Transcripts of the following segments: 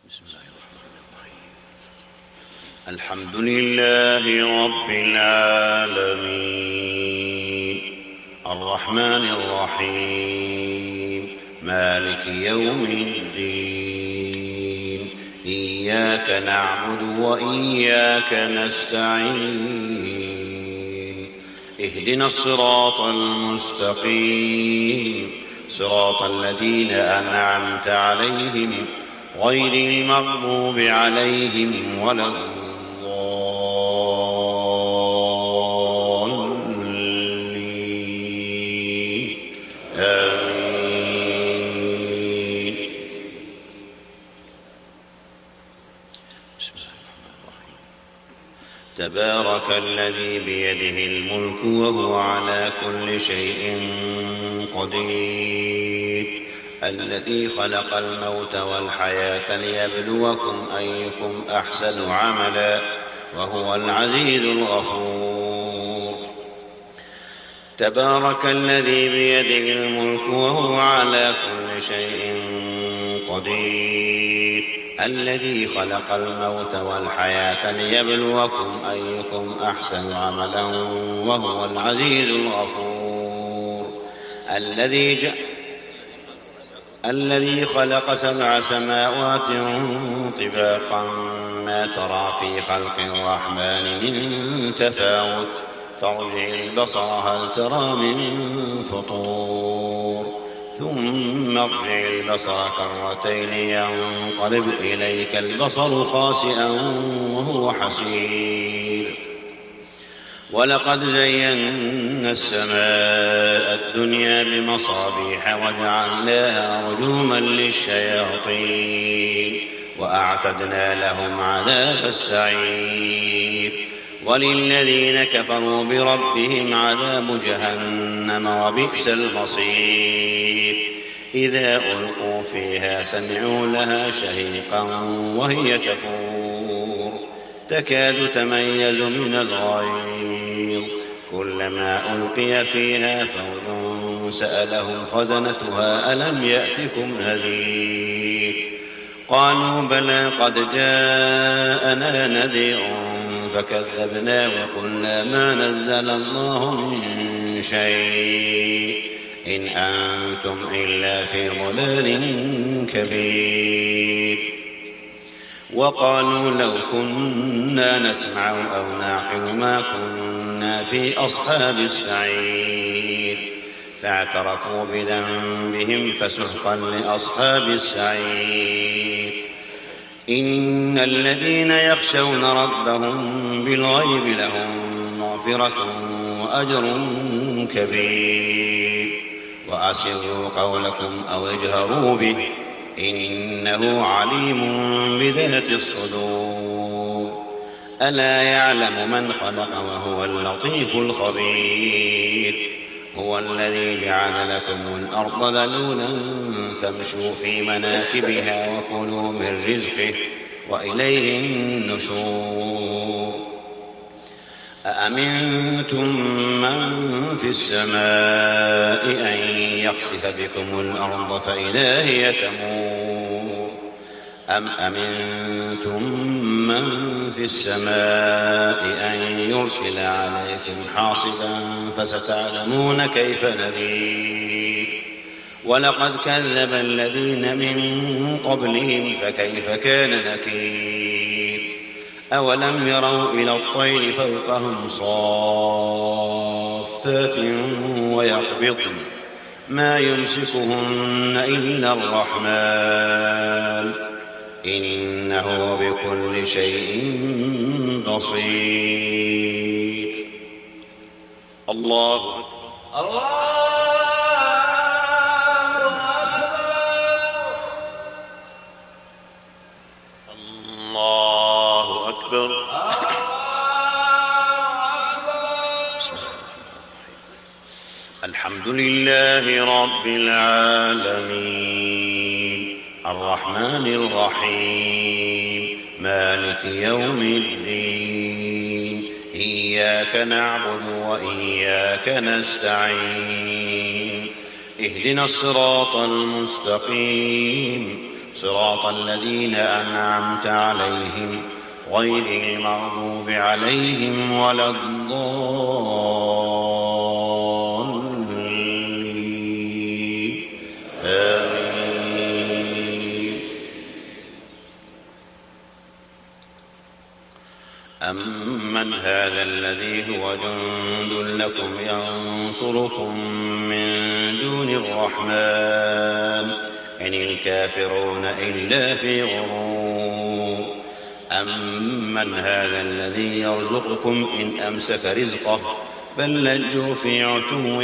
بسم الله الرحمن الرحيم. الحمد لله رب العالمين الرحمن الرحيم مالك يوم الدين إياك نعبد وإياك نستعين اهدنا الصراط المستقيم صراط الذين أنعمت عليهم غير المغضوب عليهم ولا الضالين آمين. بسم الله الرحمن الرحيم. تبارك الذي بيده الملك وهو على كل شيء قدير الذي خلق الموت والحياة ليبلوكم أيكم أحسن عملا وهو العزيز الغفور. تبارك الذي بيده الملك وهو على كل شيء قدير الذي خلق الموت والحياة ليبلوكم أيكم أحسن عملا وهو العزيز الغفور. الذي خلق 7 سماوات طباقا ما ترى في خلق الرحمن من تفاوت فارجع البصر هل ترى من فطور ثم ارجع البصر كرتين ينقلب إليك البصر خاسئا وهو حسير. ولقد زينا السماء الدنيا بمصابيح وجعلناها رجوما للشياطين وأعتدنا لهم عذاب السعير. وللذين كفروا بربهم عذاب جهنم وبئس المصير. إذا ألقوا فيها سمعوا لها شهيقا وهي تفور تكاد تميز من الغيظ كلما ألقي فيها فوج سألهم خزنتها ألم يأتكم نذير قالوا بلى قد جاءنا نذير فكذبنا وقلنا ما نزل الله من شيء إن أنتم إلا في ضلال كبير. وقالوا لو كنا نسمع أو نعقل ما كنا في أصحاب السعير فاعترفوا بذنبهم فسحقا لأصحاب السعير. إن الذين يخشون ربهم بالغيب لهم مغفرة وأجر كبير. وأسروا قولكم أو اجهروا به إنه عليم بذات الصدور. ألا يعلم من خلق وهو اللطيف الخبير. هو الذي جعل لكم الأرض ذلولا فامشوا في مناكبها وكلوا من رزقه وإليه النشور. أأمنتم من في السماء أن يخسف بكم الأرض فإذا هي تمور أم أمنتم من في السماء أن يرسل عليكم حاصبا فستعلمون كيف نذير. ولقد كذب الذين من قبلهم فكيف كان نكير. أولم يروا إلى الطير فوقهم صافات ويقبضن ما يمسكهن إلا الرحمن إنه بكل شيء بصير. الله أكبر. الحمد لله رب العالمين الرحمن الرحيم مالك يوم الدين إياك نعبد وإياك نستعين اهدنا الصراط المستقيم صراط الذين أنعمت عليهم غير المغضوب عليهم ولا الضالين آمين. أمن هذا الذي هو جند لكم ينصركم من دون الرحمن إن الكافرون إلا في غرور. أمن هذا الذي يرزقكم إن أمسك رزقه بل لجوا في عتو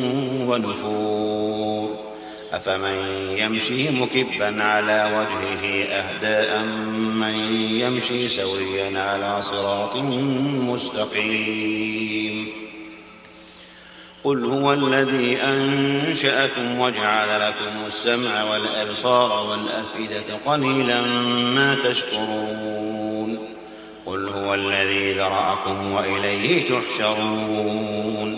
ونفور. أفمن يمشي مكبا على وجهه أهدى أمن يمشي سويا على صراط مستقيم. قل هو الذي أنشأكم وجعل لكم السمع والأبصار والأفئدة قليلا ما تشكرون. قل هو الذي ذرأكم وإليه تحشرون.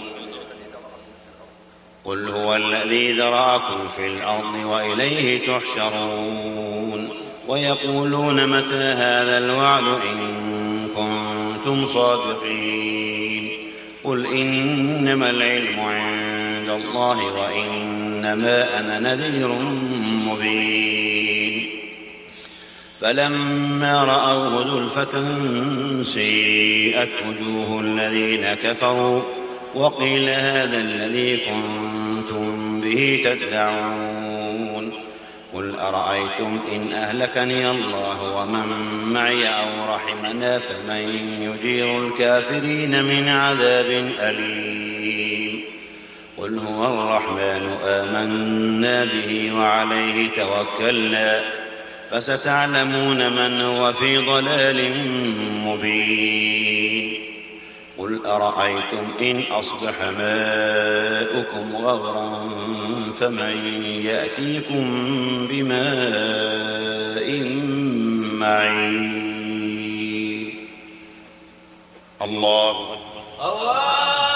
قل هو الذي ذرأكم في الأرض وإليه تحشرون. ويقولون متى هذا الوعد إن كنتم صادقين. قل إنما العلم عند الله وإنما أنا نذير مبين. فلما رأوه زلفة سيئت وجوه الذين كفروا وقيل هذا الذي كنتم به تدعون. قل أرأيتم إن أهلكني الله ومن معي أو رحمنا فمن يجير الكافرين من عذاب أليم. قل هو الرحمن آمنا به وعليه توكلنا فستعلمون من هو في ضلال مبين. قل أرأيتم إن أصبح ماؤكم غورا فمن يأتيكم بماء معين. الله أكبر.